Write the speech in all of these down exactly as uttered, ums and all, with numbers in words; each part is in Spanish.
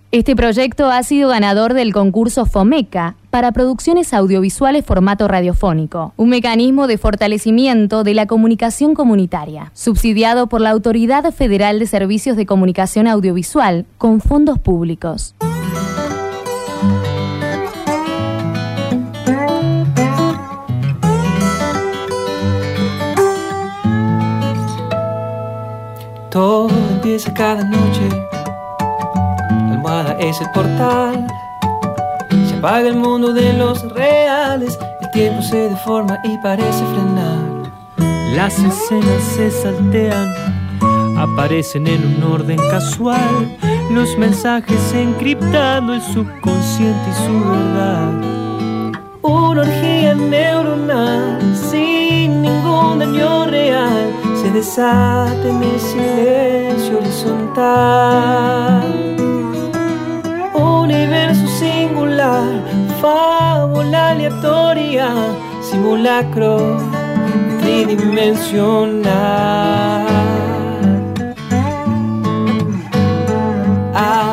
Este proyecto ha sido ganador del concurso FOMECA para producciones audiovisuales formato radiofónico, un mecanismo de fortalecimiento de la comunicación comunitaria, subsidiado por la Autoridad Federal de Servicios de Comunicación Audiovisual con fondos públicos. Todo empieza cada noche. La almohada es el portal. Se apaga el mundo de los reales. El tiempo se deforma y parece frenar. Las escenas se saltean, aparecen en un orden casual. Los mensajes encriptando el subconsciente y su verdad. Una orgía neuronal sin ningún daño real se desata en el silencio horizontal. Universo singular, fábula aleatoria, simulacro tridimensional. Ah.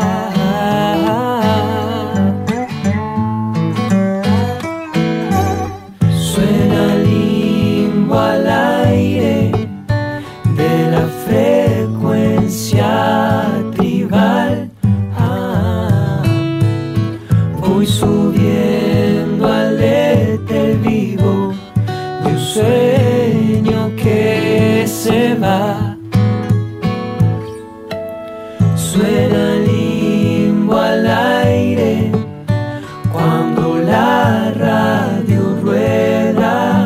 Al aire de la frecuencia tribal, ah, voy subiendo al éter vivo de un sueño que se va. Suena limbo al aire cuando la radio rueda.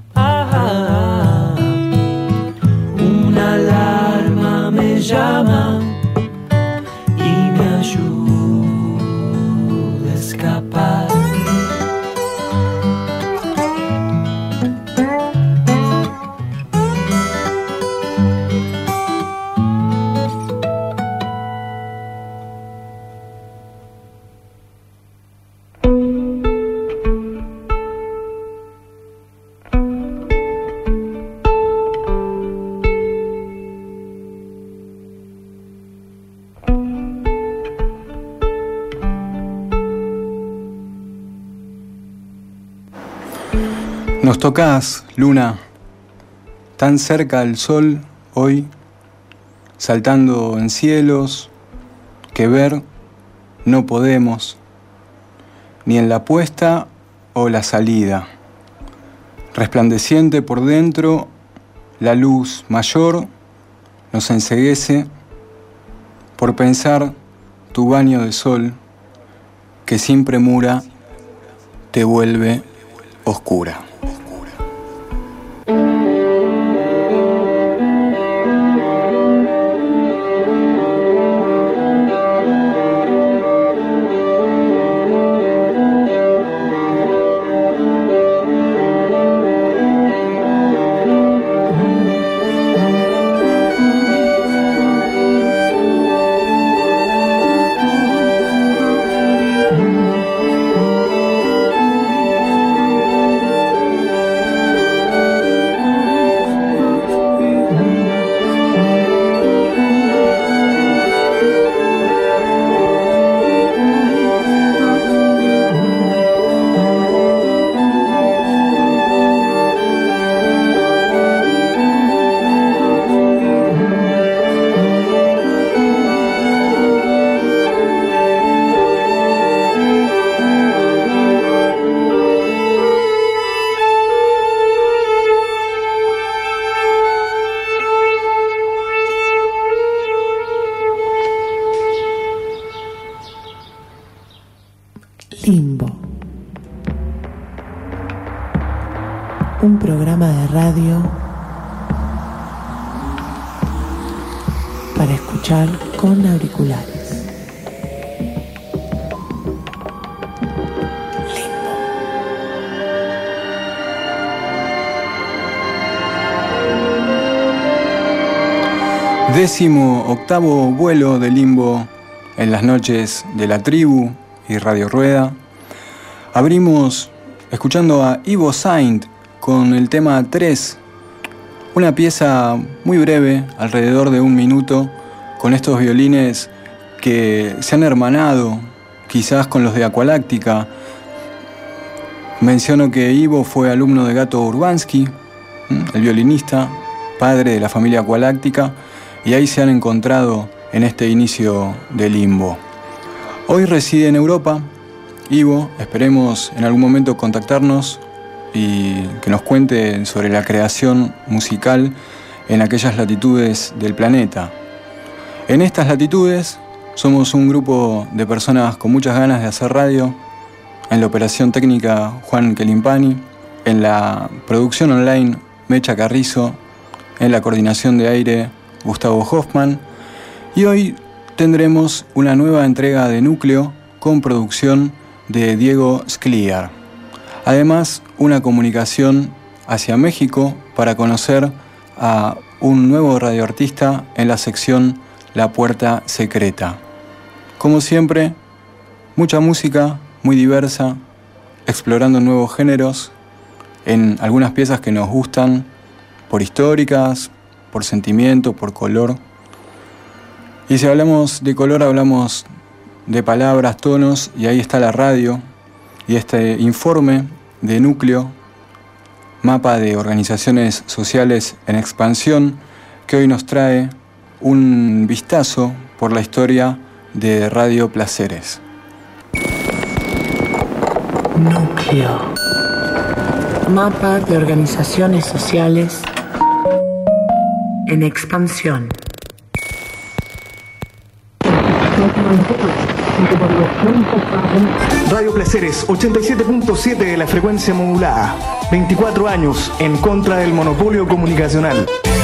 Llama y me ayuda a escapar. Nos tocás, luna, tan cerca al sol hoy, saltando en cielos que ver no podemos, ni en la puesta o la salida. Resplandeciente por dentro, la luz mayor nos enceguece por pensar tu baño de sol que sin premura te vuelve oscura. Limbo. Un programa de radio para escuchar con auriculares. Limbo. Décimo octavo vuelo de Limbo en las noches de La Tribu y Radio Rueda. Abrimos escuchando a Ivo Saint con el tema tres, una pieza muy breve, alrededor de un minuto, con estos violines que se han hermanado quizás con los de Aqualáctica. Menciono que Ivo fue alumno de Gato Urbanski, el violinista, padre de la familia Aqualáctica, y ahí se han encontrado en este inicio de Limbo. Hoy reside en Europa. Ivo, esperemos en algún momento contactarnos y que nos cuente sobre la creación musical en aquellas latitudes del planeta. En estas latitudes somos un grupo de personas con muchas ganas de hacer radio. En la operación técnica, Juan Kelimpani. En la producción online, Mecha Carrizo. En la coordinación de aire, Gustavo Hoffman. Y hoy tendremos una nueva entrega de Núcleo con producción de Diego Scliar. Además, una comunicación hacia México para conocer a un nuevo radioartista en la sección La Puerta Secreta. Como siempre, mucha música muy diversa, explorando nuevos géneros, en algunas piezas que nos gustan, por históricas, por sentimiento, por color. Y si hablamos de color, hablamos de palabras, tonos, y ahí está la radio, y este informe de Núcleo, mapa de organizaciones sociales en expansión, que hoy nos trae un vistazo por la historia de Radio Placeres. Núcleo. Mapa de organizaciones sociales en expansión. Radio Placeres, ochenta y siete punto siete de la frecuencia modulada. veinticuatro años en contra del monopolio comunicacional.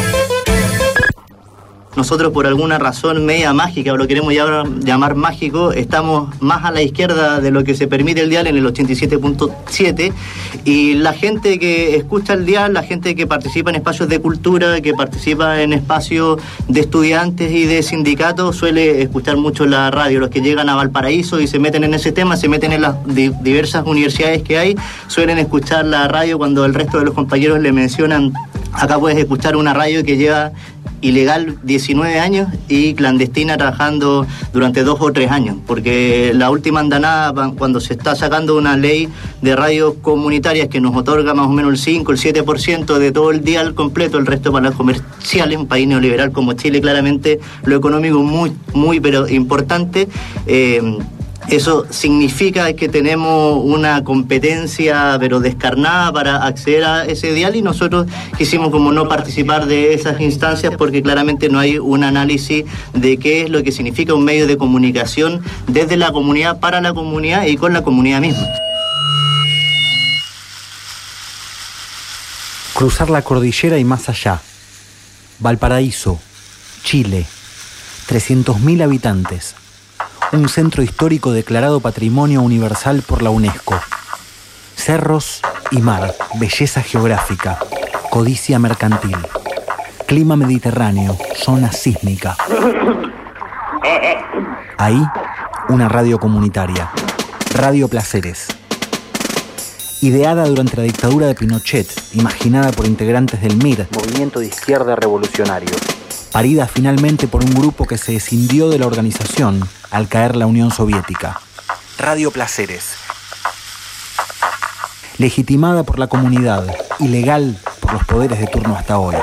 Nosotros, por alguna razón media mágica, o lo queremos llamar, llamar mágico, estamos más a la izquierda de lo que se permite el dial, en el ochenta y siete punto siete, y la gente que escucha el dial, la gente que participa en espacios de cultura, que participa en espacios de estudiantes y de sindicatos, suele escuchar mucho la radio. Los que llegan a Valparaíso y se meten en ese tema, se meten en las di- diversas universidades que hay, suelen escuchar la radio cuando el resto de los compañeros le mencionan: acá puedes escuchar una radio que lleva ilegal diecinueve años y clandestina trabajando durante dos o tres años, porque la última andanada, cuando se está sacando una ley de radios comunitarias que nos otorga más o menos el cinco, el siete por ciento de todo el dial completo, el resto para las comerciales, un país neoliberal como Chile, claramente lo económico muy, muy, pero importante. eh, Eso significa que tenemos una competencia pero descarnada para acceder a ese dial, y nosotros quisimos como no participar de esas instancias porque claramente no hay un análisis de qué es lo que significa un medio de comunicación desde la comunidad, para la comunidad y con la comunidad misma. Cruzar la cordillera y más allá. Valparaíso, Chile, trescientos mil habitantes. Un centro histórico declarado Patrimonio Universal por la UNESCO. Cerros y mar, belleza geográfica, codicia mercantil. Clima mediterráneo, zona sísmica. Ahí, una radio comunitaria. Radio Placeres. Ideada durante la dictadura de Pinochet, imaginada por integrantes del M I R, Movimiento de Izquierda Revolucionario. Parida finalmente por un grupo que se escindió de la organización al caer la Unión Soviética. Radio Placeres. Legitimada por la comunidad, ilegal por los poderes de turno hasta hoy.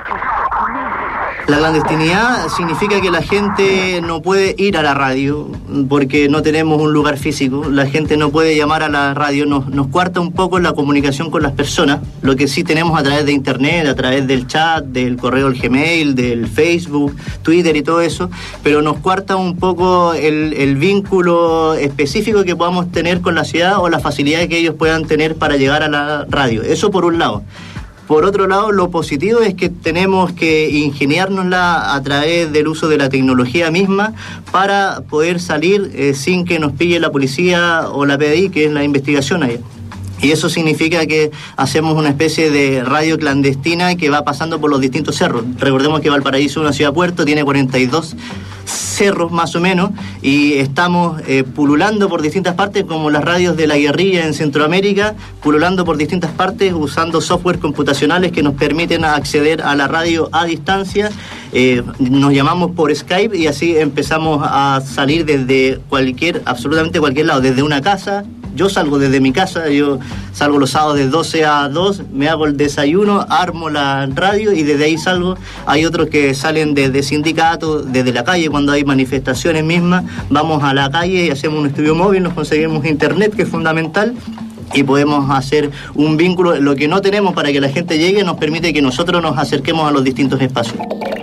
La clandestinidad significa que la gente no puede ir a la radio porque no tenemos un lugar físico. La gente no puede llamar a la radio, nos, nos cuarta un poco la comunicación con las personas. Lo que sí tenemos a través de internet, a través del chat, del correo del Gmail, del Facebook, Twitter y todo eso, pero nos cuarta un poco el, el vínculo específico que podamos tener con la ciudad o la facilidad que ellos puedan tener para llegar a la radio. Eso por un lado. Por otro lado, lo positivo es que tenemos que ingeniárnosla a través del uso de la tecnología misma para poder salir eh, sin que nos pille la policía o la P D I, que es la investigación ahí. Y eso significa que hacemos una especie de radio clandestina que va pasando por los distintos cerros. Recordemos que Valparaíso es una ciudad puerto, tiene cuarenta y dos cerros más o menos, y estamos eh, pululando por distintas partes, como las radios de la guerrilla en Centroamérica, pululando por distintas partes usando software computacionales que nos permiten acceder a la radio a distancia. Eh, nos llamamos por Skype y así empezamos a salir desde cualquier, absolutamente cualquier lado, desde una casa. Yo salgo desde mi casa, yo salgo los sábados de doce a dos, me hago el desayuno, armo la radio y desde ahí salgo. Hay otros que salen desde sindicatos, desde la calle, cuando hay manifestaciones mismas, vamos a la calle y hacemos un estudio móvil, nos conseguimos internet, que es fundamental, y podemos hacer un vínculo. Lo que no tenemos para que la gente llegue nos permite que nosotros nos acerquemos a los distintos espacios.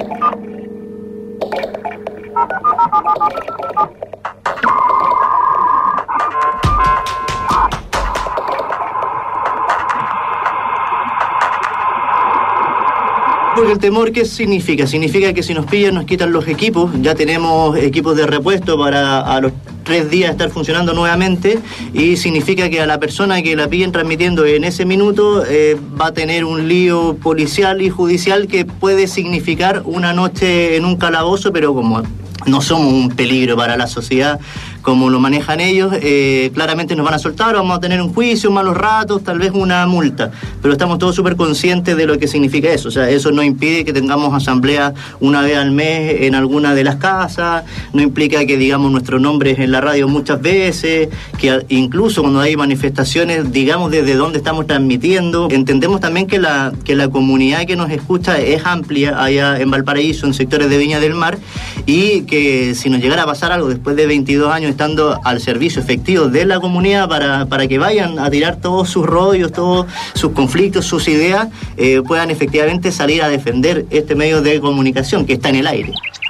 Porque el temor, ¿qué significa? Significa que si nos pillan nos quitan los equipos. Ya tenemos equipos de repuesto para a los tres días estar funcionando nuevamente, y significa que a la persona que la pillen transmitiendo en ese minuto eh, va a tener un lío policial y judicial que puede significar una noche en un calabozo, pero como no somos un peligro para la sociedad como lo manejan ellos, eh, claramente nos van a soltar, vamos a tener un juicio, malos ratos, tal vez una multa, pero estamos todos súper conscientes de lo que significa eso. O sea, eso no impide que tengamos asamblea una vez al mes en alguna de las casas, no implica que digamos nuestros nombres en la radio muchas veces, que incluso cuando hay manifestaciones digamos desde dónde estamos transmitiendo. Entendemos también que la, que la comunidad que nos escucha es amplia allá en Valparaíso, en sectores de Viña del Mar, y que si nos llegara a pasar algo después de veintidós años estando al servicio efectivo de la comunidad para, para que vayan a tirar todos sus rollos, todos sus conflictos, sus ideas, eh, puedan efectivamente salir a defender este medio de comunicación que está en el aire.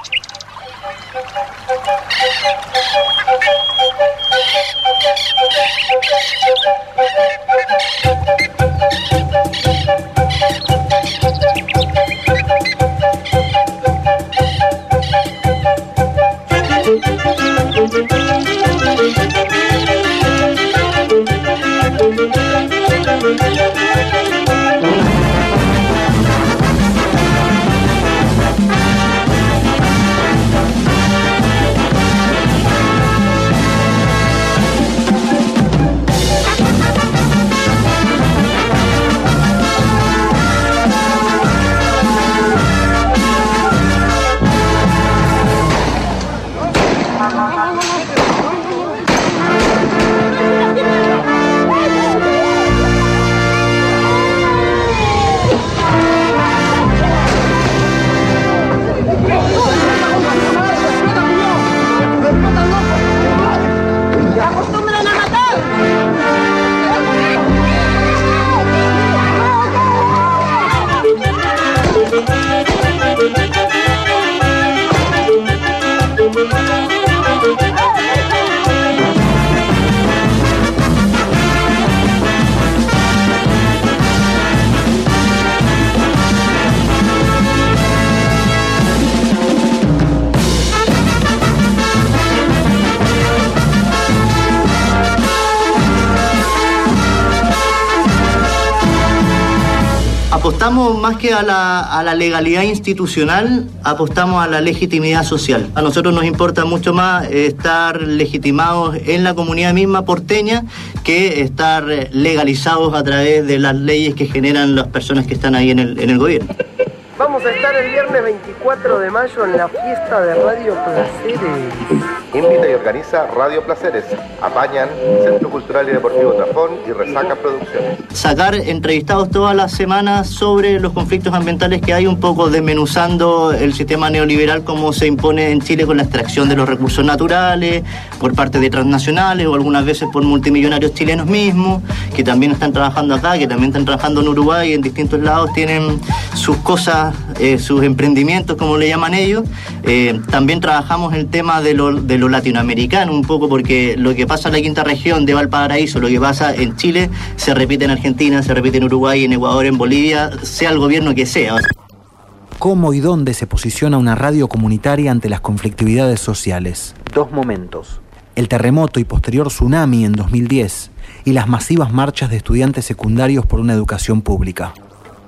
Apostamos más que a la, a la legalidad institucional, apostamos a la legitimidad social. A nosotros nos importa mucho más estar legitimados en la comunidad misma porteña que estar legalizados a través de las leyes que generan las personas que están ahí en el, en el gobierno. Vamos a estar el viernes veinticuatro de mayo en la fiesta de Radio Placeres. Invita y organiza Radio Placeres. Apañan Centro Cultural y Deportivo Trafón y Resaca Producciones. Sacar entrevistados todas las semanas sobre los conflictos ambientales que hay, un poco desmenuzando el sistema neoliberal como se impone en Chile con la extracción de los recursos naturales por parte de transnacionales o algunas veces por multimillonarios chilenos mismos, que también están trabajando acá, que también están trabajando en Uruguay y en distintos lados tienen sus cosas, eh, sus emprendimientos, como le llaman ellos. Eh, también trabajamos el tema de lo, de lo latinoamericano un poco, porque lo que pasa en la quinta región de Valparaíso, lo que pasa en Chile, se repite en Argentina, se repite en Uruguay, en Ecuador, en Bolivia, sea el gobierno que sea. ¿Cómo y dónde se posiciona una radio comunitaria ante las conflictividades sociales? Dos momentos: el terremoto y posterior tsunami en dos mil diez y las masivas marchas de estudiantes secundarios por una educación pública.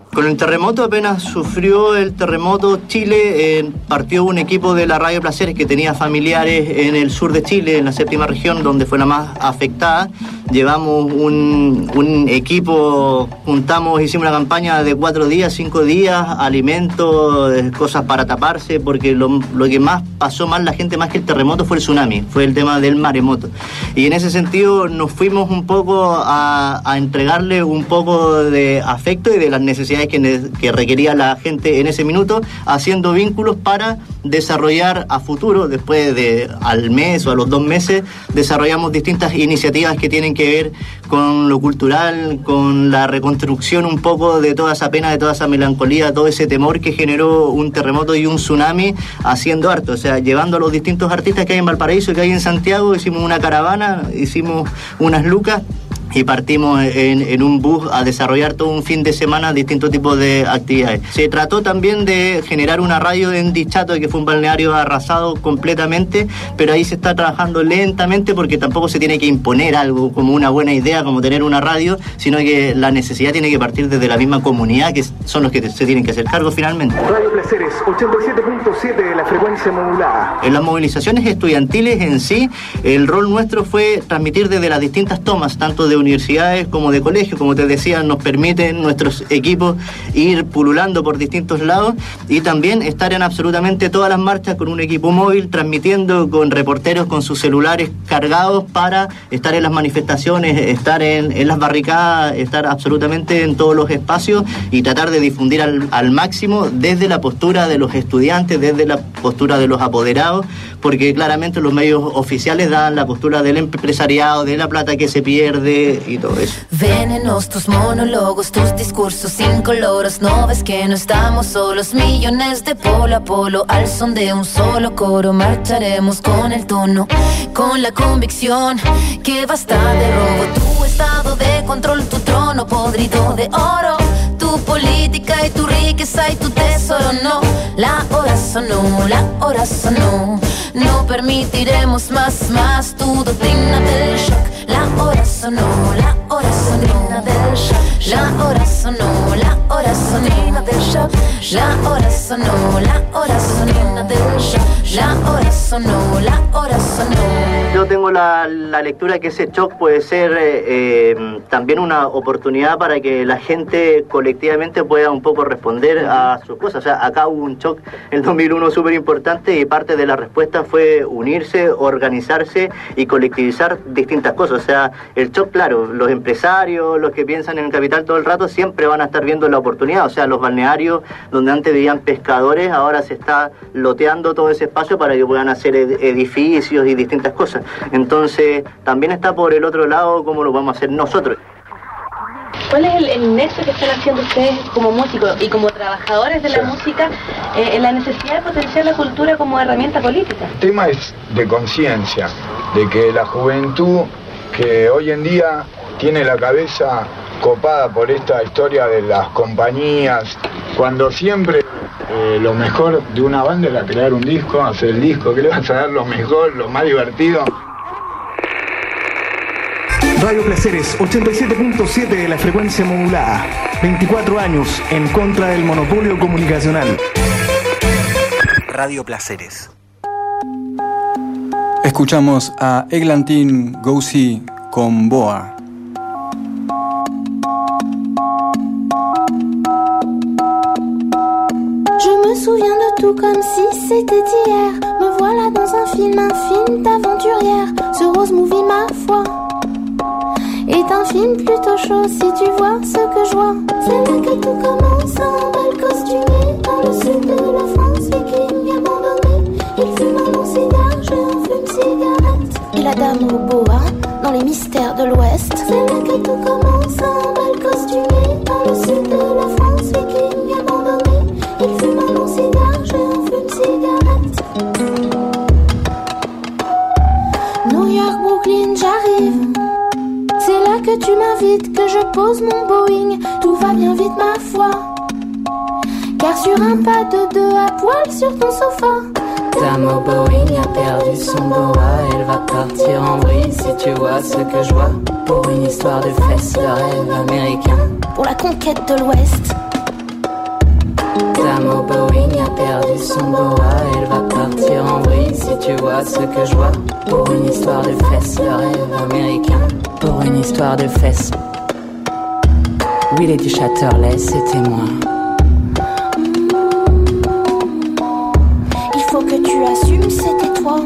Con el terremoto, apenas sufrió el terremoto Chile, eh, partió un equipo de la Radio Placeres que tenía familiares en el sur de Chile, en la séptima región, donde fue la más afectada. Llevamos un, un equipo, juntamos, hicimos una campaña de cuatro días, cinco días, alimentos, cosas para taparse, porque lo, lo que más pasó mal la gente, más que el terremoto, fue el tsunami, fue el tema del maremoto. Y en ese sentido nos fuimos un poco a, a entregarle un poco de afecto y de las necesidades que, ne- que requería la gente en ese minuto, haciendo vínculos para desarrollar a futuro, después de al mes o a los dos meses, desarrollamos distintas iniciativas que tienen que ver con lo cultural, con la reconstrucción un poco de toda esa pena, de toda esa melancolía, todo ese temor que generó un terremoto y un tsunami, haciendo harto, o sea, llevando a los distintos artistas que hay en Valparaíso, que hay en Santiago, hicimos una caravana, hicimos unas lucas y partimos en, en un bus a desarrollar todo un fin de semana distintos tipos de actividades. Se trató también de generar una radio en Dichato, que fue un balneario arrasado completamente, pero ahí se está trabajando lentamente porque tampoco se tiene que imponer algo como una buena idea, como tener una radio, sino que la necesidad tiene que partir desde la misma comunidad, que son los que se tienen que hacer cargo finalmente. Radio Placeres, ochenta y siete punto siete de la frecuencia modulada. En las movilizaciones estudiantiles en sí, el rol nuestro fue transmitir desde las distintas tomas, tanto de universidades como de colegios, como te decía, nos permiten nuestros equipos ir pululando por distintos lados y también estar en absolutamente todas las marchas con un equipo móvil, transmitiendo con reporteros con sus celulares cargados para estar en las manifestaciones, estar en, en las barricadas, estar absolutamente en todos los espacios y tratar de difundir al, al máximo desde la postura de los estudiantes, desde la postura de los apoderados, porque claramente los medios oficiales dan la postura del empresariado, de la plata que se pierde y todo eso. Venenos tus monólogos, tus discursos incoloros. No ves que no estamos solos, millones de polo a polo, al son de un solo coro. Marcharemos con el tono, con la convicción que basta de robo. Tu estado de control, tu trono podrido de oro, tu política y tu riqueza y tu tesoro. No, la hora sonó, la hora sonó. No permitiremos más, más tu doctrina del shock. La hora sonó, la hora sonó del shock. La hora sonó, la hora sonó del shock. La hora sonó, la hora sonó del shock. La hora sonó, la hora sonó. Yo tengo la, la lectura que ese shock puede ser eh, eh, también una oportunidad para que la gente colectivamente pueda un poco responder a sus cosas. O sea, acá hubo un shock en el dos mil uno súper importante y parte de la respuesta fue unirse, organizarse y colectivizar distintas cosas. O sea, el shock, claro, los empresarios, los que piensan en el capital todo el rato, siempre van a estar viendo la oportunidad. O sea, los balnearios donde antes vivían pescadores, ahora se está loteando todo ese espacio para que puedan hacer edificios y distintas cosas. Entonces, también está por el otro lado cómo lo vamos a hacer nosotros. ¿Cuál es el, el nexo que están haciendo ustedes como músicos y como trabajadores de la sí. música eh, en la necesidad de potenciar la cultura como herramienta política? El tema es de conciencia, de que la juventud que hoy en día tiene la cabeza copada por esta historia de las compañías, cuando siempre eh, lo mejor de una banda era crear un disco, hacer el disco, que le vas a dar lo mejor, lo más divertido. Radio Placeres, ochenta y siete punto siete de la frecuencia modulada. veinticuatro años en contra del monopolio comunicacional. Radio Placeres. Escuchamos a Eglantin Gouzi con Boa. Je me souviens de tout comme si c'était hier. Me voilà dans un film, un film d'aventurière. Ce rose movie, ma foi, est un film plutôt chaud si tu vois ce que je vois. C'est là que tout commence, un bal costumé dans le sud de la France, viking abandonné. Il fume un long cigare, je un fume cigarette. Et la dame au boa, dans les mystères de l'Ouest. C'est là que tout commence, un bal costumé dans le sud de la France, viking abandonné. Il fume un long cigare, je un fume cigarette. New York, Brooklyn, j'arrive. C'est là que tu m'invites, que je pose mon Boeing. Tout va bien vite, ma foi, car sur un pas de deux à poil sur ton sofa. Dame au Boeing a perdu son boa. Elle va partir en vrille si tu vois ce que je vois. Pour une histoire de fesses, de rêve américain. Pour la conquête de l'Ouest. Dame Boeing a perdu son boa, elle va partir en vrille si tu vois ce que je vois. Pour une histoire de fesses, le rêve américain. Pour une histoire de fesses. Oui, Lady Chatterley, c'était moi. Il faut que tu assumes, c'était toi.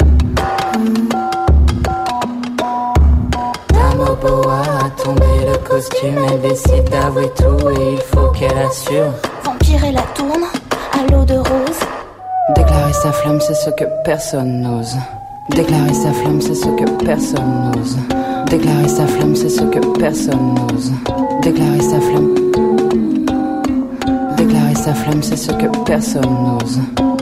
Dame boa a tombé le costume, elle décide d'avouer tout et il faut qu'elle assure. Vampire et la tourne, à l'eau de rose. Déclarer sa flamme, c'est ce que personne n'ose. Déclarer sa flamme, c'est ce que personne n'ose. Déclarer sa flamme, c'est ce que personne n'ose. Déclarer sa flamme. Déclarer sa flamme, c'est ce que personne n'ose.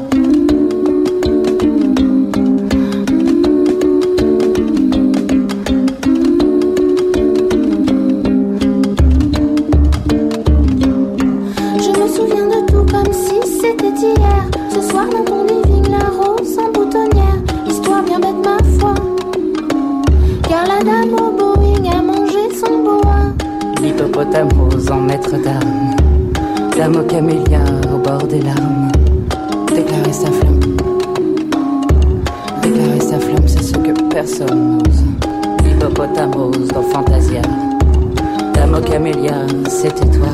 Je me souviens de tout comme si c'était hier. Ce soir dans ton living, la rose en boutonnière. Histoire bien bête ma foi. Car la dame au Boeing a mangé son boa. L'hippopotame rose en maître d'armes. Dame au camélia au bord des larmes. Déclarer sa flamme. Déclarer sa flamme, c'est ce que personne n'ose. L'hippopotame rose dans Fantasia. Dame au camélia, c'était toi.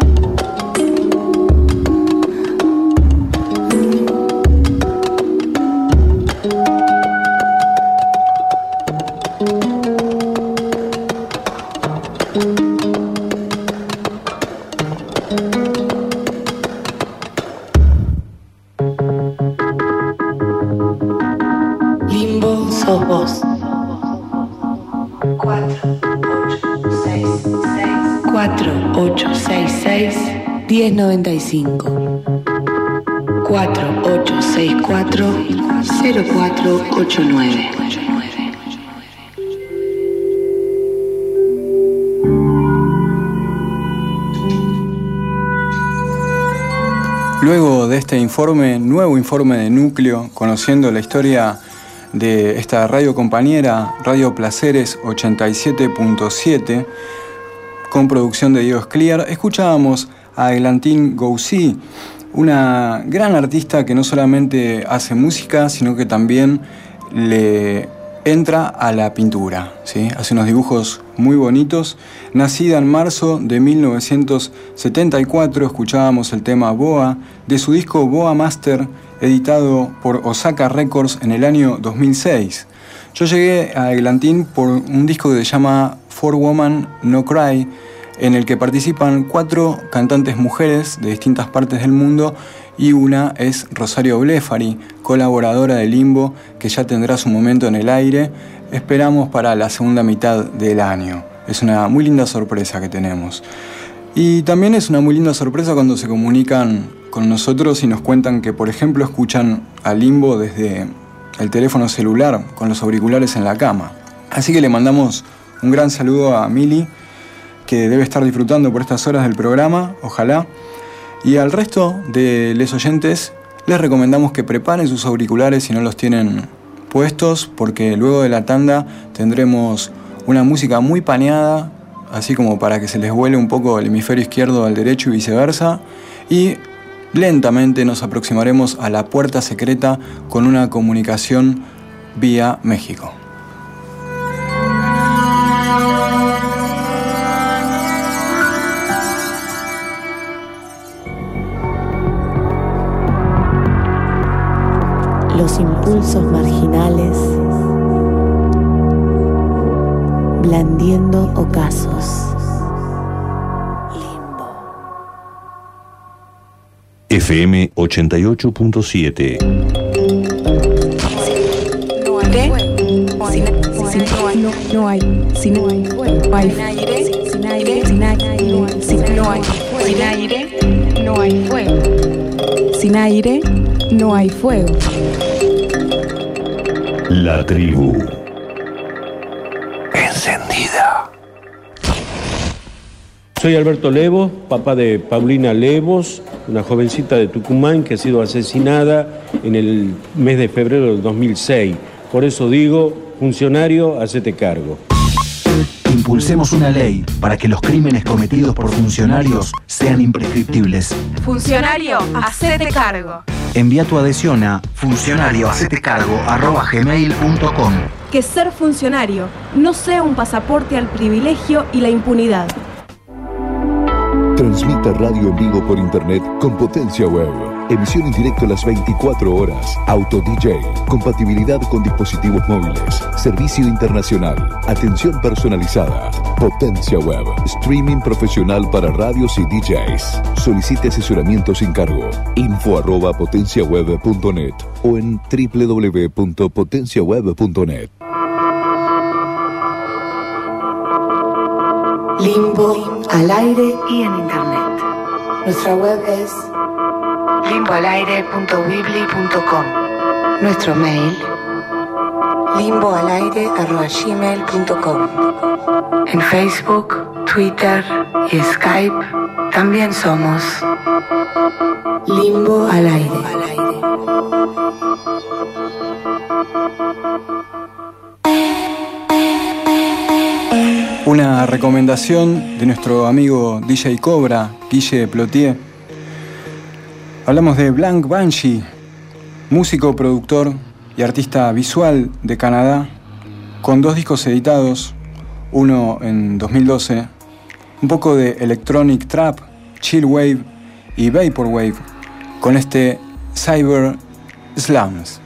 Limbo sos vos. cuatro ocho seis seis diez noventa y cinco. cuatro ocho seis cuatro cero cuatro ocho nueve. Luego de este informe, nuevo informe de Núcleo, conociendo la historia de esta radio compañera, Radio Placeres ochenta y siete punto siete, con producción de Diego Scliar, escuchábamos a Eglantine Goussy, una gran artista que no solamente hace música, sino que también le entra a la pintura, ¿sí? Hace unos dibujos muy bonitos. Nacida en marzo de mil novecientos setenta y cuatro, escuchábamos el tema Boa, de su disco Boa Master, editado por Osaka Records en el año dos mil seis. Yo llegué a Eglantine por un disco que se llama For Woman No Cry, en el que participan cuatro cantantes mujeres de distintas partes del mundo, y una es Rosario Blefari, colaboradora de Limbo, que ya tendrá su momento en el aire. Esperamos para la segunda mitad del año. Es una muy linda sorpresa que tenemos. Y también es una muy linda sorpresa cuando se comunican con nosotros y nos cuentan que, por ejemplo, escuchan a Limbo desde el teléfono celular con los auriculares en la cama. Así que le mandamos un gran saludo a Mili, que debe estar disfrutando por estas horas del programa, ojalá. Y al resto de les oyentes les recomendamos que preparen sus auriculares si no los tienen puestos, porque luego de la tanda tendremos una música muy paneada, así como para que se les vuele un poco el hemisferio izquierdo al derecho y viceversa, y lentamente nos aproximaremos a la puerta secreta con una comunicación vía México. Los impulsos marginales blandiendo ocasos. F M ochenta y ocho punto siete. No hay no hay sin aire sin aire sin aire sin aire no hay fuego. Sin aire no hay fuego. La tribu encendida. Soy Alberto Levos, papá de Paulina Levos, una jovencita de Tucumán que ha sido asesinada en el mes de febrero del dos mil seis. Por eso digo, funcionario, hacete cargo. Impulsemos una ley para que los crímenes cometidos por funcionarios sean imprescriptibles. Funcionario, hacete cargo. Envía tu adhesión a funcionariohacetecargo arroba gmail punto com. Que ser funcionario no sea un pasaporte al privilegio y la impunidad. Transmita radio en vivo por internet con Potencia Web. Emisión en directo las veinticuatro horas. Auto D J. Compatibilidad con dispositivos móviles. Servicio internacional. Atención personalizada. Potencia Web. Streaming profesional para radios y D Js. Solicite asesoramiento sin cargo. Info arroba potenciaweb punto net o en doble u doble u doble u punto potenciaweb punto net. Limbo al aire y en internet. Nuestra web es limbo al aire punto weebly punto com. Nuestro mail limbo al aire arroba gmail punto com. En Facebook, Twitter y Skype también somos Limbo al aire. Una recomendación de nuestro amigo D J Cobra, Guille Plotier. Hablamos de Blank Banshee, músico, productor y artista visual de Canadá, con dos discos editados, uno en dos mil doce, un poco de electronic trap, chill wave y vaporwave, con este Cyber Slums.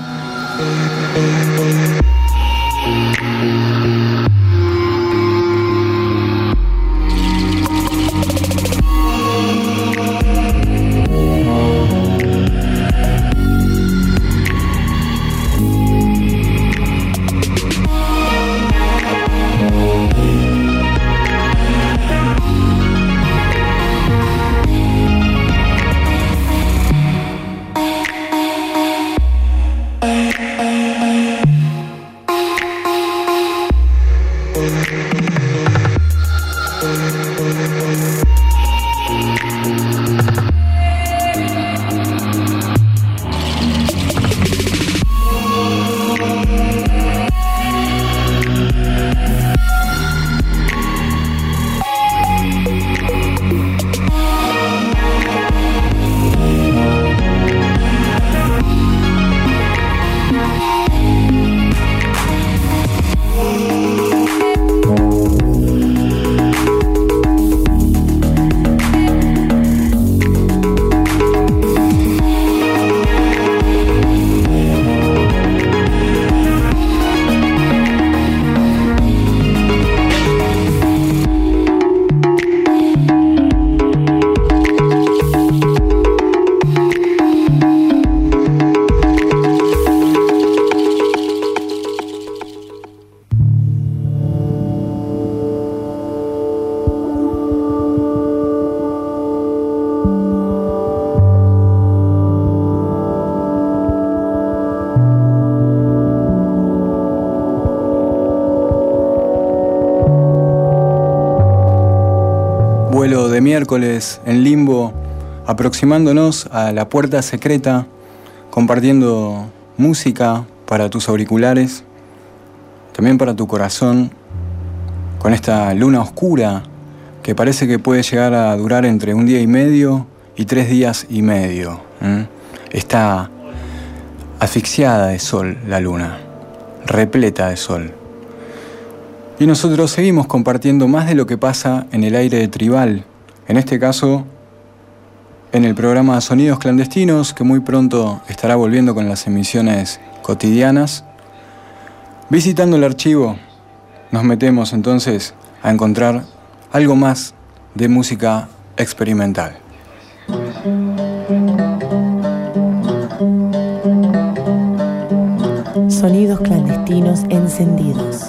Vuelo de miércoles en Limbo, aproximándonos a la puerta secreta, compartiendo música para tus auriculares, también para tu corazón, con esta luna oscura que parece que puede llegar a durar entre un día y medio y tres días y medio. ¿eh? Está asfixiada de sol la luna, repleta de sol. Y nosotros seguimos compartiendo más de lo que pasa en el aire de Tribal, en este caso en el programa Sonidos Clandestinos, que muy pronto estará volviendo con las emisiones cotidianas. Visitando el archivo, nos metemos entonces a encontrar algo más de música experimental. Sonidos clandestinos encendidos.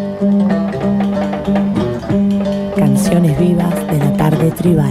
Canciones vivas de la tarde tribal.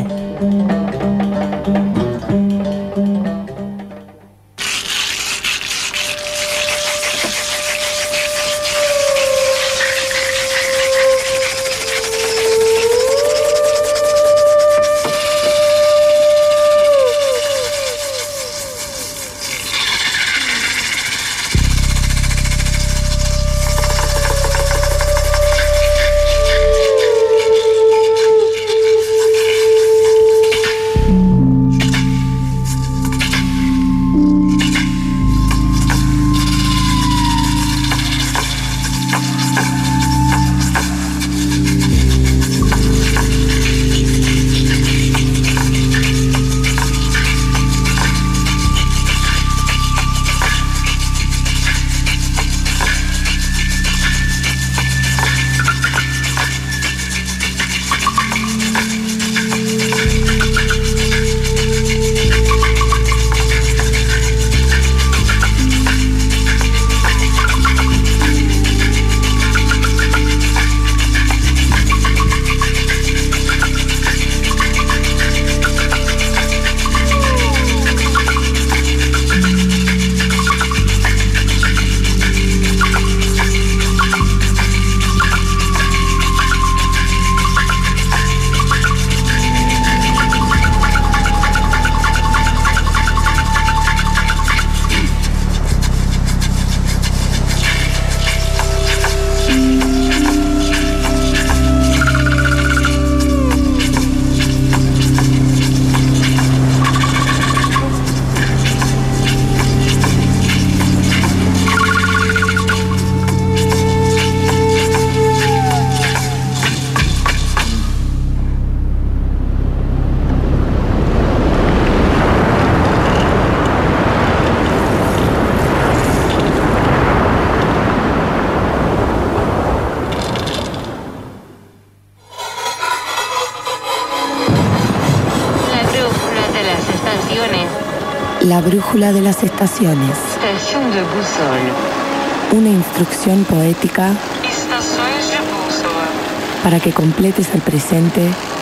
La brújula de las estaciones. Station de boussole. Una instrucción poética Estações de bússola. para que completes el presente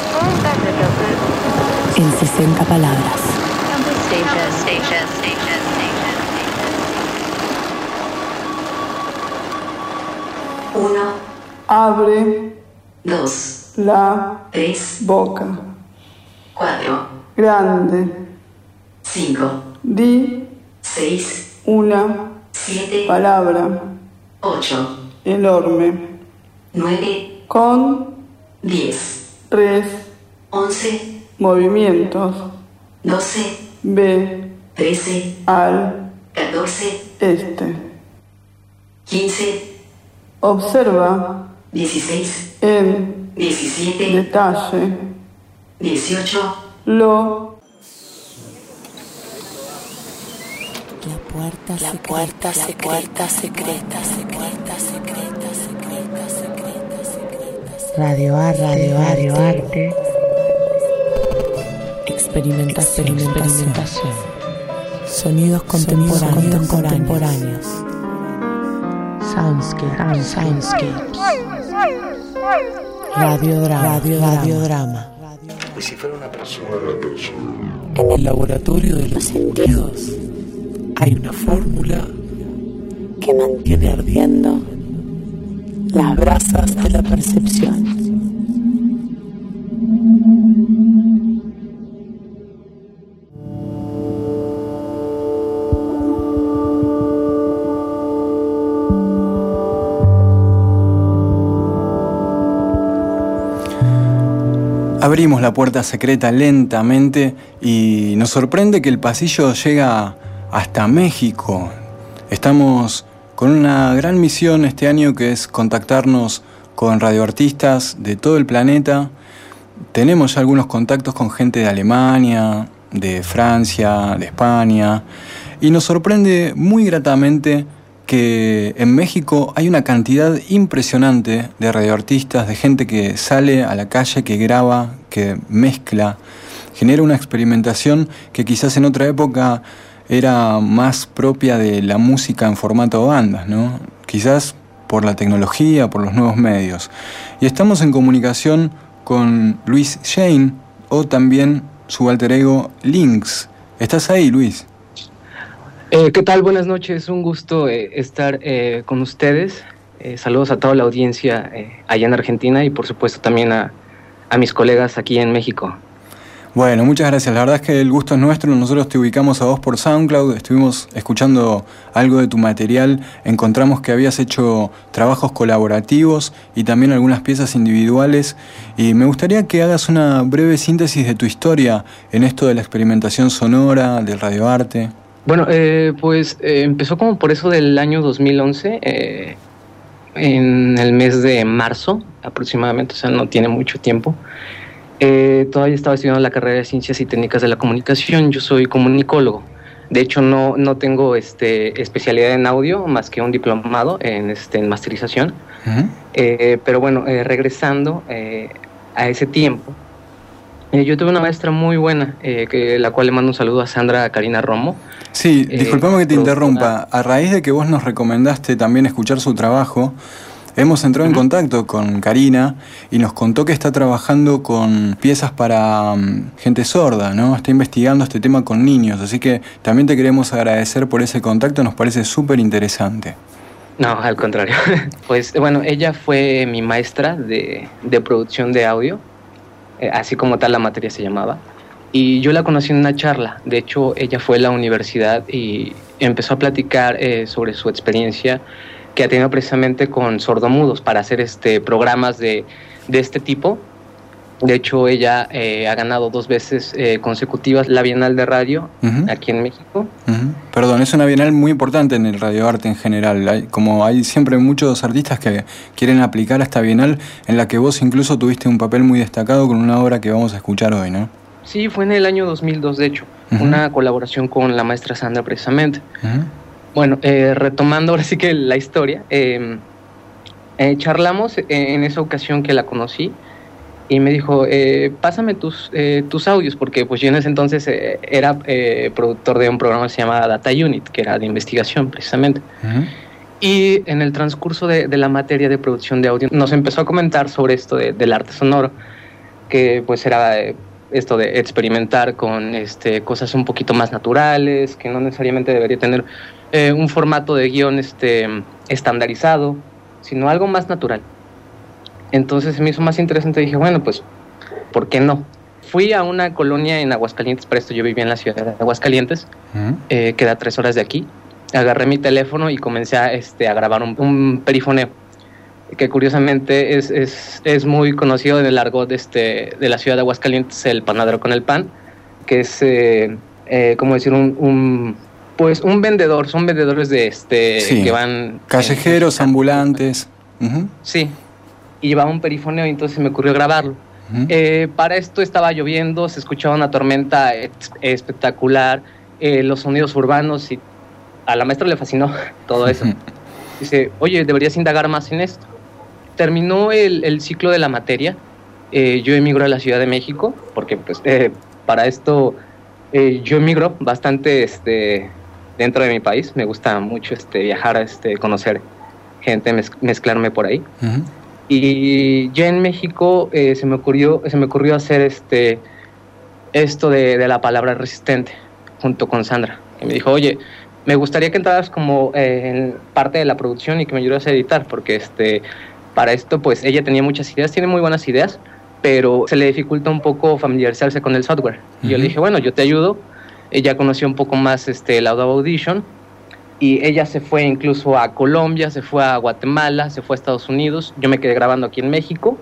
en sesenta palabras. Station, station, station, station. Uno. Abre. Dos. La. Tres. Boca. Cuatro. Grande. Cinco. Di. Seis. Una. Siete. Palabra. Ocho. Enorme. Nueve. Con. Diez. Res. Once. Movimientos. Doce. B. Trece. Al. Catorce. Este. Quince. Observa. Dieciséis. En. Diecisiete. Detalle. Dieciocho. Lo. La puerta La secreta, puerta la secreta, puerta secreta, secreta, secreta, secreta, secreta, secreta. Radio Arte, Radio Radio Arte. Arte. Experimentación, experimentación. Sonidos contemporáneos, contemporáneos. Soundscape, soundscapes. Radiodrama, radio, radiodrama. Y si fuera una persona, En el laboratorio de los sentidos hay una fórmula que mantiene ardiendo las brasas de la percepción. Abrimos la puerta secreta lentamente y nos sorprende que el pasillo llega hasta México. Estamos con una gran misión este año, que es contactarnos con radioartistas de todo el planeta. Tenemos ya algunos contactos con gente de Alemania, de Francia, de España, y nos sorprende muy gratamente que en México hay una cantidad impresionante de radioartistas, de gente que sale a la calle, que graba, que mezcla, genera una experimentación que quizás en otra época era más propia de la música en formato bandas, ¿no? Quizás por la tecnología, por los nuevos medios. Y estamos en comunicación con Luis Shane, o también su alter ego Lynx. ¿Estás ahí, Luis? Eh, ¿Qué tal? Buenas noches, un gusto eh, estar eh, con ustedes. Eh, saludos a toda la audiencia eh, allá en Argentina y por supuesto también a, a mis colegas aquí en México. Bueno, muchas gracias. La verdad es que el gusto es nuestro. Nosotros te ubicamos a vos por SoundCloud, estuvimos escuchando algo de tu material, encontramos que habías hecho trabajos colaborativos y también algunas piezas individuales, y me gustaría que hagas una breve síntesis de tu historia en esto de la experimentación sonora, del radioarte. Bueno, eh, pues eh, empezó como por eso del año dos mil once, eh, en el mes de marzo aproximadamente, o sea, no tiene mucho tiempo. Eh, todavía estaba estudiando la carrera de Ciencias y Técnicas de la Comunicación. Yo soy comunicólogo. De hecho, no, no tengo este, especialidad en audio, más que un diplomado en, este, en masterización. Uh-huh. Eh, pero bueno, eh, regresando eh, a ese tiempo, Eh, yo tuve una maestra muy buena, eh, que, la cual le mando un saludo a Sandra Karina Romo. Sí, eh, disculpame que te interrumpa. A raíz de que vos nos recomendaste también escuchar su trabajo, hemos entrado uh-huh. en contacto con Karina y nos contó que está trabajando con piezas para um, gente sorda, ¿no? Está investigando este tema con niños, así que también te queremos agradecer por ese contacto, nos parece súper interesante. No, al contrario. Pues bueno, ella fue mi maestra de, de producción de audio. Eh, así como tal la materia se llamaba, y yo la conocí en una charla. De hecho, ella fue a la universidad y empezó a platicar eh, sobre su experiencia que ha tenido precisamente con sordomudos para hacer este programas de, de este tipo. De hecho, ella eh, ha ganado dos veces eh, consecutivas la Bienal de Radio uh-huh. aquí en México. Uh-huh. Perdón, es una bienal muy importante en el radioarte en general. Hay, como hay siempre muchos artistas que quieren aplicar a esta bienal, en la que vos incluso tuviste un papel muy destacado con una obra que vamos a escuchar hoy, ¿no? Sí, fue en el año dos mil dos, de hecho. Uh-huh. Una colaboración con la maestra Sandra, precisamente. Uh-huh. Bueno, eh, retomando ahora sí que la historia, eh, eh, charlamos en esa ocasión que la conocí. y me dijo, eh, pásame tus, eh, tus audios, porque pues yo en ese entonces eh, era eh, productor de un programa que se llamaba Data Unit, que era de investigación precisamente. Uh-huh. Y en el transcurso de, de la materia de producción de audio nos empezó a comentar sobre esto de, del arte sonoro, que pues era eh, esto de experimentar con este, cosas un poquito más naturales, que no necesariamente debería tener eh, un formato de guión este, estandarizado, sino algo más natural. Entonces me hizo más interesante y dije, bueno, pues, ¿por qué no? Fui a una colonia en Aguascalientes, para esto yo vivía en la ciudad de Aguascalientes, uh-huh. eh, queda a tres horas de aquí. Agarré mi teléfono y comencé a, este, a grabar un, un perifoneo, que curiosamente es, es, es muy conocido en el argot de, este, de la ciudad de Aguascalientes, el panadero con el pan, que es, eh, eh, ¿cómo decir? Un, un, pues un vendedor, son vendedores de este sí. que van... Callejeros, eh, ambulantes. Uh-huh. Sí, y llevaba un perifoneo y entonces me ocurrió grabarlo. Uh-huh. Eh, para esto estaba lloviendo, se escuchaba una tormenta ex- espectacular, eh, los sonidos urbanos, y a la maestra le fascinó todo eso. Uh-huh. Dice, oye, deberías indagar más en esto. Terminó el, el ciclo de la materia, eh, yo emigro a la Ciudad de México, porque pues eh, para esto eh, yo emigro bastante este, dentro de mi país, me gusta mucho este, viajar, este, conocer gente, mez- mezclarme por ahí. Uh-huh. Y ya en México eh, se me ocurrió se me ocurrió hacer este esto de, de la palabra resistente junto con Sandra, que me dijo, oye, me gustaría que entraras como eh, en parte de la producción y que me ayudaras a editar, porque este para esto pues ella tenía muchas ideas, tiene muy buenas ideas, pero se le dificulta un poco familiarizarse con el software. Uh-huh. Y yo le dije, bueno, yo te ayudo. Ella conoció un poco más este, el Adobe Audition, y ella se fue incluso a Colombia, se fue a Guatemala, se fue a Estados Unidos. Yo me quedé grabando aquí en México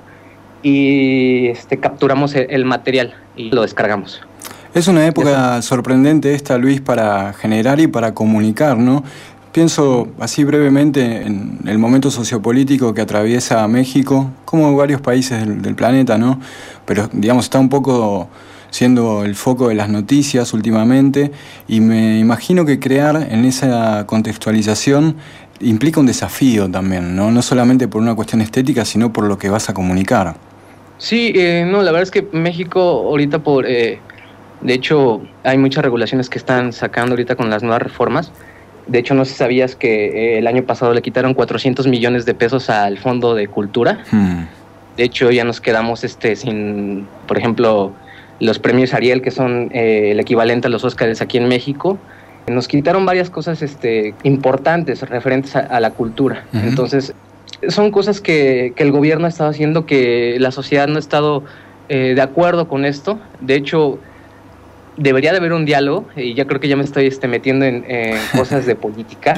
y este, capturamos el, el material y lo descargamos. Es una época sorprendente esta, Luis, para generar y para comunicar, ¿no? Pienso así brevemente en el momento sociopolítico que atraviesa México, como varios países del, del planeta, ¿no? Pero, digamos, está un poco siendo el foco de las noticias últimamente, y me imagino que crear en esa contextualización implica un desafío también, ¿no? No solamente por una cuestión estética, sino por lo que vas a comunicar. Sí, eh, no, la verdad es que México ahorita por... Eh, de hecho, hay muchas regulaciones que están sacando ahorita con las nuevas reformas. De hecho, no sé si sabías que eh, el año pasado le quitaron cuatrocientos millones de pesos al Fondo de Cultura. Hmm. De hecho, ya nos quedamos este sin, por ejemplo, los premios Ariel, que son eh, el equivalente a los Óscares aquí en México. Nos quitaron varias cosas este, importantes referentes a, a la cultura. Uh-huh. Entonces, son cosas que, que el gobierno ha estado haciendo, que la sociedad no ha estado eh, de acuerdo con esto. De hecho, debería de haber un diálogo, y ya creo que ya me estoy este, metiendo en eh, cosas de política.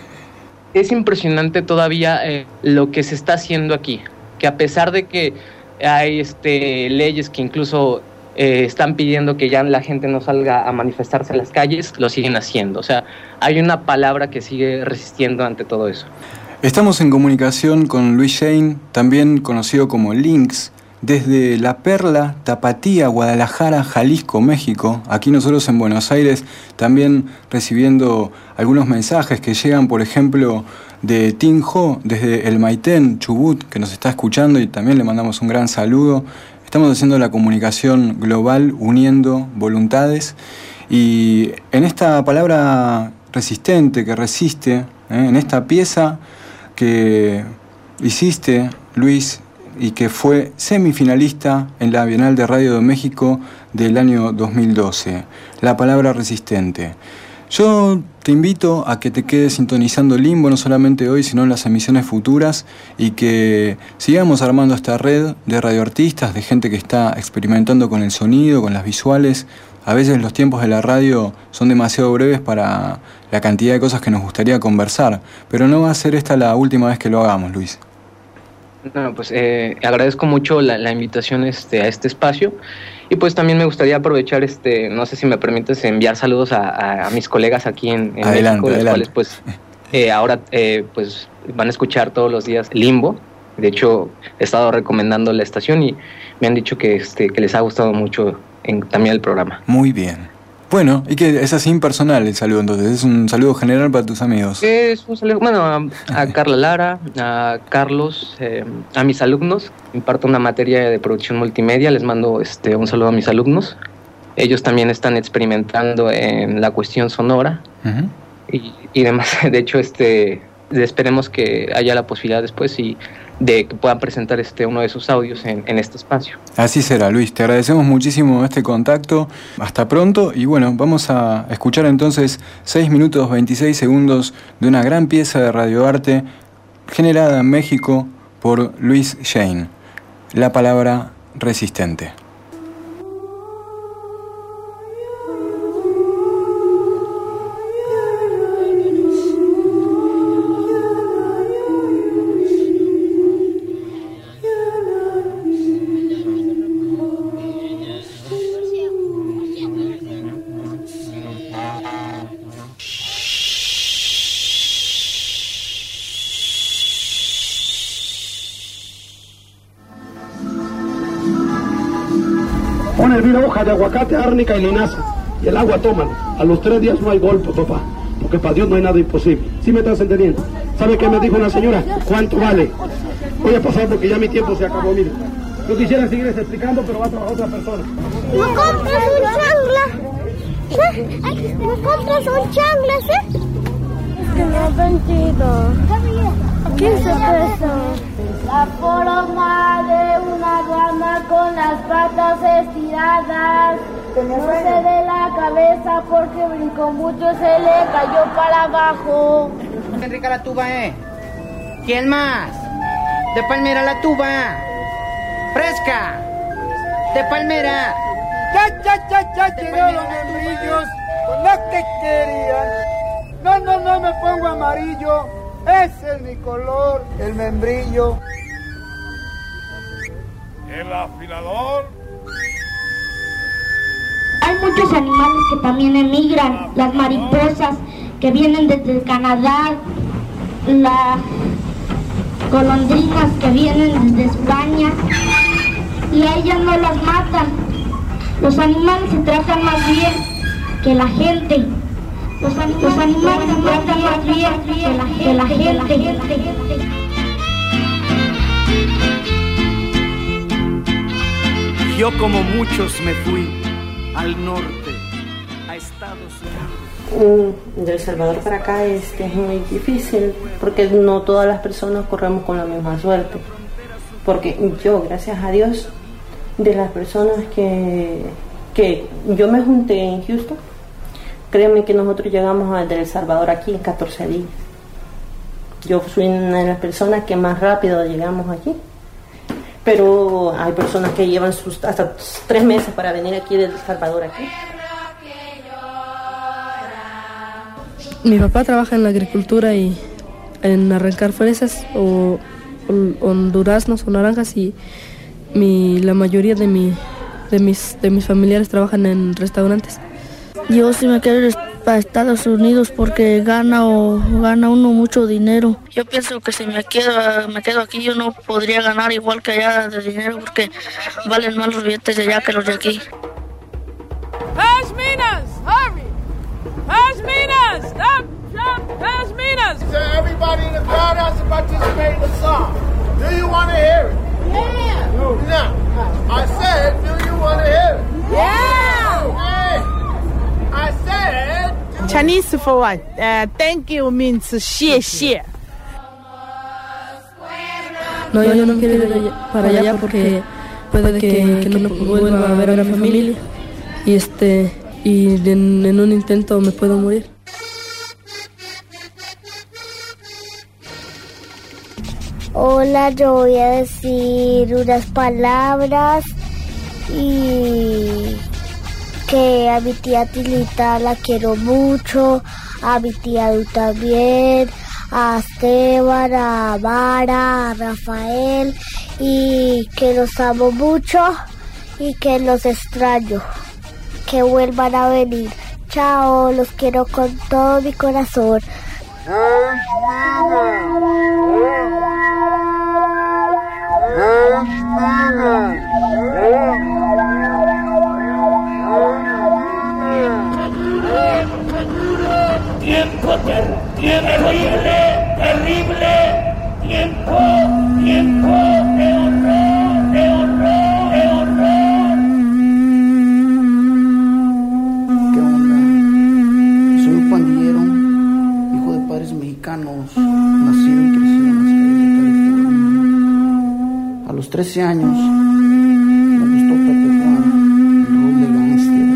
Es impresionante todavía eh, lo que se está haciendo aquí, que a pesar de que hay este, leyes que incluso eh, están pidiendo que ya la gente no salga a manifestarse en las calles, lo siguen haciendo. O sea, hay una palabra que sigue resistiendo ante todo eso. Estamos en comunicación con Luis Shane, también conocido como Lynx, desde La Perla, Tapatía, Guadalajara, Jalisco, México. Aquí nosotros en Buenos Aires también recibiendo algunos mensajes que llegan, por ejemplo, de Tin Ho, desde el Maitén, Chubut, que nos está escuchando, y también le mandamos un gran saludo. Estamos haciendo la comunicación global, uniendo voluntades, y en esta palabra resistente, que resiste, ¿eh? en esta pieza que hiciste, Luis, y que fue semifinalista en la Bienal de Radio de México del año dos mil doce, la palabra resistente. Yo te invito a que te quedes sintonizando Limbo, no solamente hoy, sino en las emisiones futuras, y que sigamos armando esta red de radioartistas, de gente que está experimentando con el sonido, con las visuales. A veces los tiempos de la radio son demasiado breves para la cantidad de cosas que nos gustaría conversar, pero no va a ser esta la última vez que lo hagamos, Luis. No, pues eh, agradezco mucho la, la invitación este, a este espacio, y pues también me gustaría aprovechar, este, no sé si me permites enviar saludos a, a, a mis colegas aquí en, en adelante, México, los adelante. cuales pues eh, ahora eh, pues van a escuchar todos los días Limbo. De hecho, he estado recomendando la estación y me han dicho que, este, que les ha gustado mucho en, también el programa. Muy bien. Bueno, y que es así impersonal el saludo, entonces es un saludo general para tus amigos. Es un saludo, bueno, a, a Carla Lara, a Carlos, eh, a mis alumnos. Imparto una materia de producción multimedia, les mando este un saludo a mis alumnos. Ellos también están experimentando en la cuestión sonora uh-huh. y, y demás. De hecho, este esperemos que haya la posibilidad después y de que puedan presentar este uno de sus audios en, en este espacio. Así será, Luis. Te agradecemos muchísimo este contacto. Hasta pronto. Y bueno, vamos a escuchar entonces seis minutos veintiséis segundos de una gran pieza de radioarte generada en México por Luis Shane. La palabra resistente. Pon a hervir hoja de aguacate, árnica y linaza. Y el agua tómalo. A los tres días no hay golpe, papá. Porque para Dios no hay nada imposible. ¿Sí me estás entendiendo? ¿Sabe qué me dijo una señora? ¿Cuánto vale? Voy a pasar porque ya mi tiempo se acabó, mire. Yo quisiera seguir explicando, pero va a trabajar otra persona. ¿Me compras un chancla? ¿Sí? ¿Me compras un chancla, sí? Es que me ha vencido. quince pesos. La forma de una rana con las patas estiradas. No se dé la cabeza porque brincó mucho, se le cayó para abajo. Qué rica la tuba, ¿eh? ¿Quién más? De palmera la tuba. Fresca. De palmera. Ya, ya, ya, ya llegaron los membrillos con lo que querían. No, no, no me pongo amarillo. Ese es mi color, el membrillo. El afilador. Hay muchos animales que también emigran. Las mariposas que vienen desde Canadá, las golondrinas que vienen desde España, y a ellas no las matan. Los animales se tratan más bien que la gente. Los, anim los animales se tratan más bien que la, que la gente. Yo como muchos me fui al norte, a Estados Unidos. De El Salvador para acá es que es muy difícil porque no todas las personas corremos con la misma suerte. Porque yo, gracias a Dios, de las personas que, que yo me junté en Houston, créeme que nosotros llegamos a El Salvador aquí en catorce días. Yo fui una de las personas que más rápido llegamos aquí. Pero hay personas que llevan sus, hasta tres meses para venir aquí de El Salvador aquí. Mi papá trabaja en la agricultura y en arrancar fresas o, o, o duraznos o naranjas, y mi, la mayoría de, mi, de, mis, de mis familiares trabajan en restaurantes. Yo sí me quiero ir para Estados Unidos porque gana o gana uno mucho dinero. Yo pienso que si me quedo, me quedo aquí yo no podría ganar igual que allá de dinero porque valen más los billetes de allá que los de aquí. Pashminas, hurry! Pashminas, stop, stop, Pashminas! So everybody in the crowd has to participate in the song. Do you want to hear it? Yeah. No. I said, do you want to hear it? Yeah. Okay. I said. Chinese for what? Uh, thank you means 谢谢. No, yo no quiero ir allá, para allá porque puede que, que no vuelva a ver a mi familia y este y en, en un intento me puedo morir. Hola, yo voy a decir unas palabras y que a mi tía Tilita la quiero mucho, a mi tía Du también, a Esteban, a Mara, a Rafael, y que los amo mucho y que los extraño, que vuelvan a venir. Chao, los quiero con todo mi corazón. terrible, terrible, tiempo, tiempo de horror, de horror, de horror. ¿Qué onda? Soy un pandillero, hijo de padres mexicanos, nacido y crecido en las calles de California. A los trece años me gustó perpetuar el rol de gángster.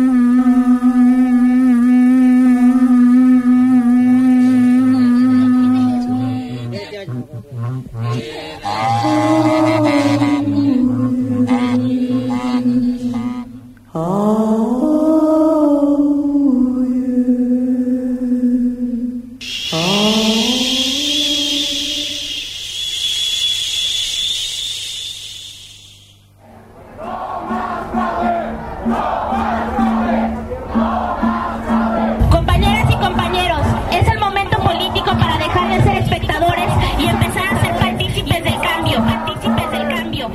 Compañeras y compañeros, es el momento político para dejar de ser espectadores y empezar a ser partícipes del cambio, partícipes del cambio.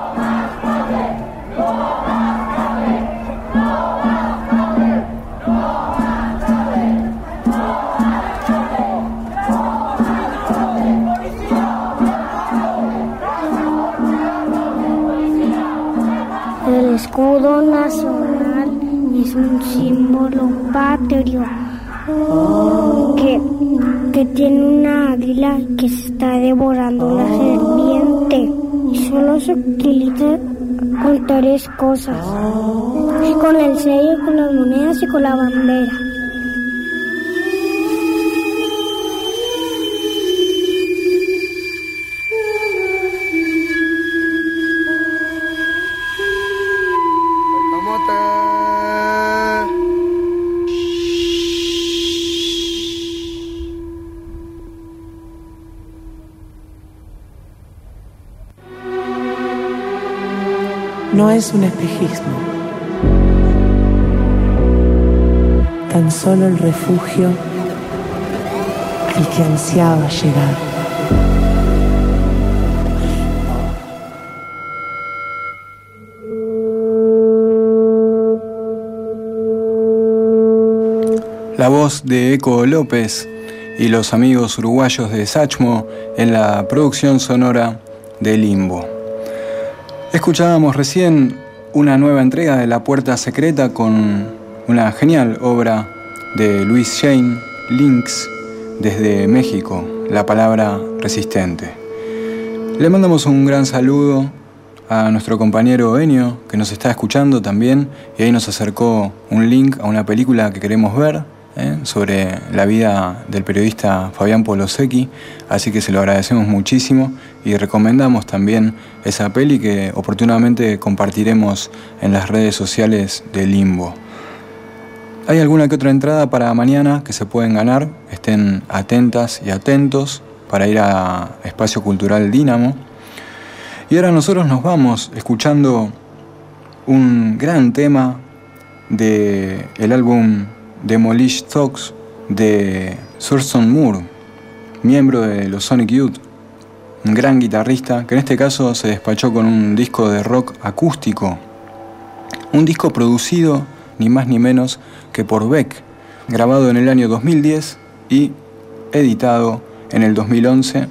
El escudo nacional es un símbolo patrio que, que tiene una águila que se está devorando una serpiente y solo se utiliza con tres cosas: con el sello, con las monedas y con la bandera. No es un espejismo, tan solo el refugio al que ansiaba llegar. La voz de Eco López y los amigos uruguayos de Sachmo en la producción sonora de Limbo. Escuchábamos recién una nueva entrega de La Puerta Secreta con una genial obra de Luis Shane, Lynx, desde México, La Palabra Resistente. Le mandamos un gran saludo a nuestro compañero Enio, que nos está escuchando también, y ahí nos acercó un link a una película que queremos ver, ¿eh? sobre la vida del periodista Fabián Polosecchi, así que se lo agradecemos muchísimo y recomendamos también esa peli que oportunamente compartiremos en las redes sociales de Limbo. Hay alguna que otra entrada para mañana que se pueden ganar, estén atentas y atentos para ir a Espacio Cultural Dínamo. Y ahora nosotros nos vamos escuchando un gran tema del álbum Demolished Thoughts de Thurston Moore, miembro de los Sonic Youth, un gran guitarrista que en este caso se despachó con un disco de rock acústico, un disco producido ni más ni menos que por Beck, grabado en el año dos mil diez y editado en el dos mil once,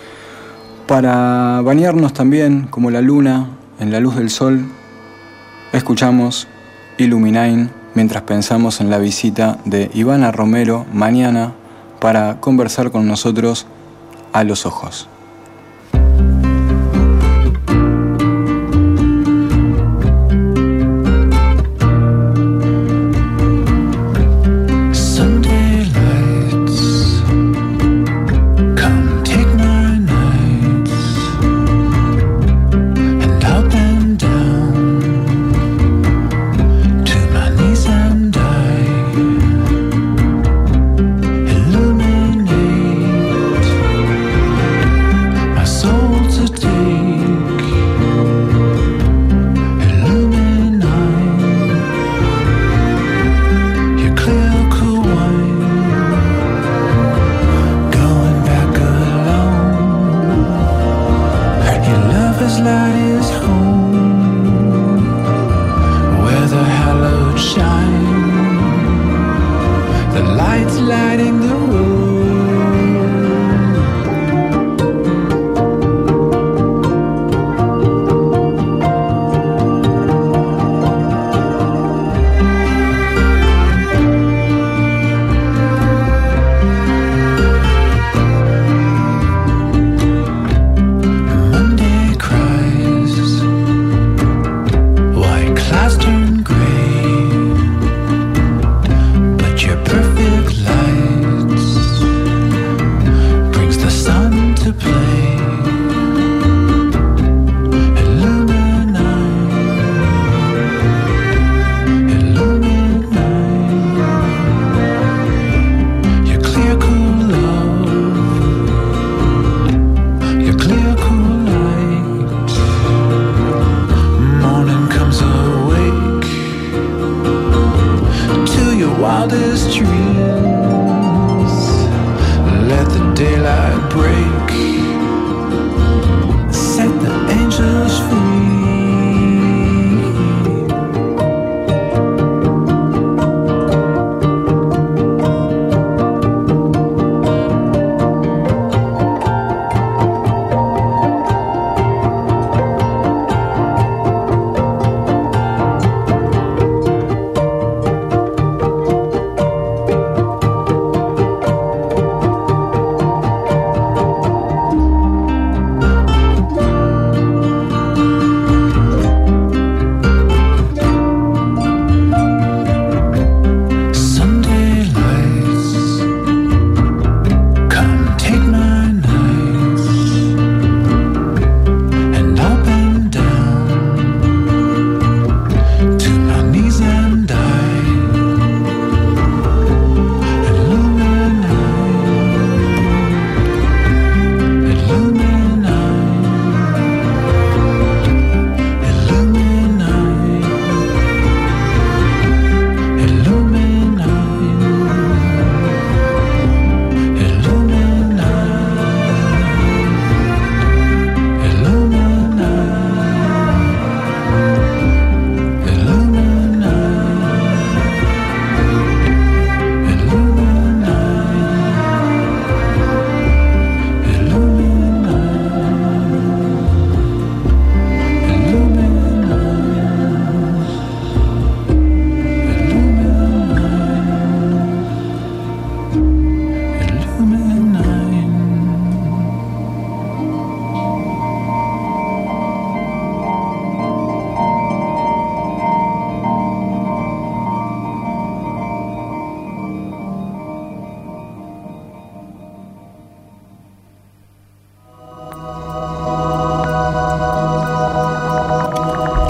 para bañarnos también como la luna en la luz del sol. Escuchamos Illuminine mientras pensamos en la visita de Ivana Romero mañana para conversar con nosotros a los ojos. Lighting the room.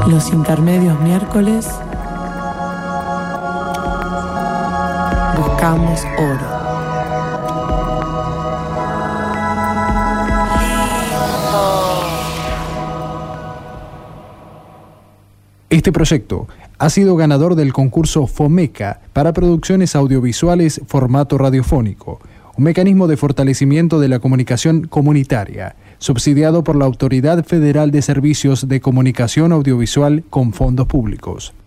Los intermedios miércoles buscamos oro. Este proyecto ha sido ganador del concurso FOMECA para producciones audiovisuales formato radiofónico, un mecanismo de fortalecimiento de la comunicación comunitaria, subsidiado por la Autoridad Federal de Servicios de Comunicación Audiovisual con fondos públicos.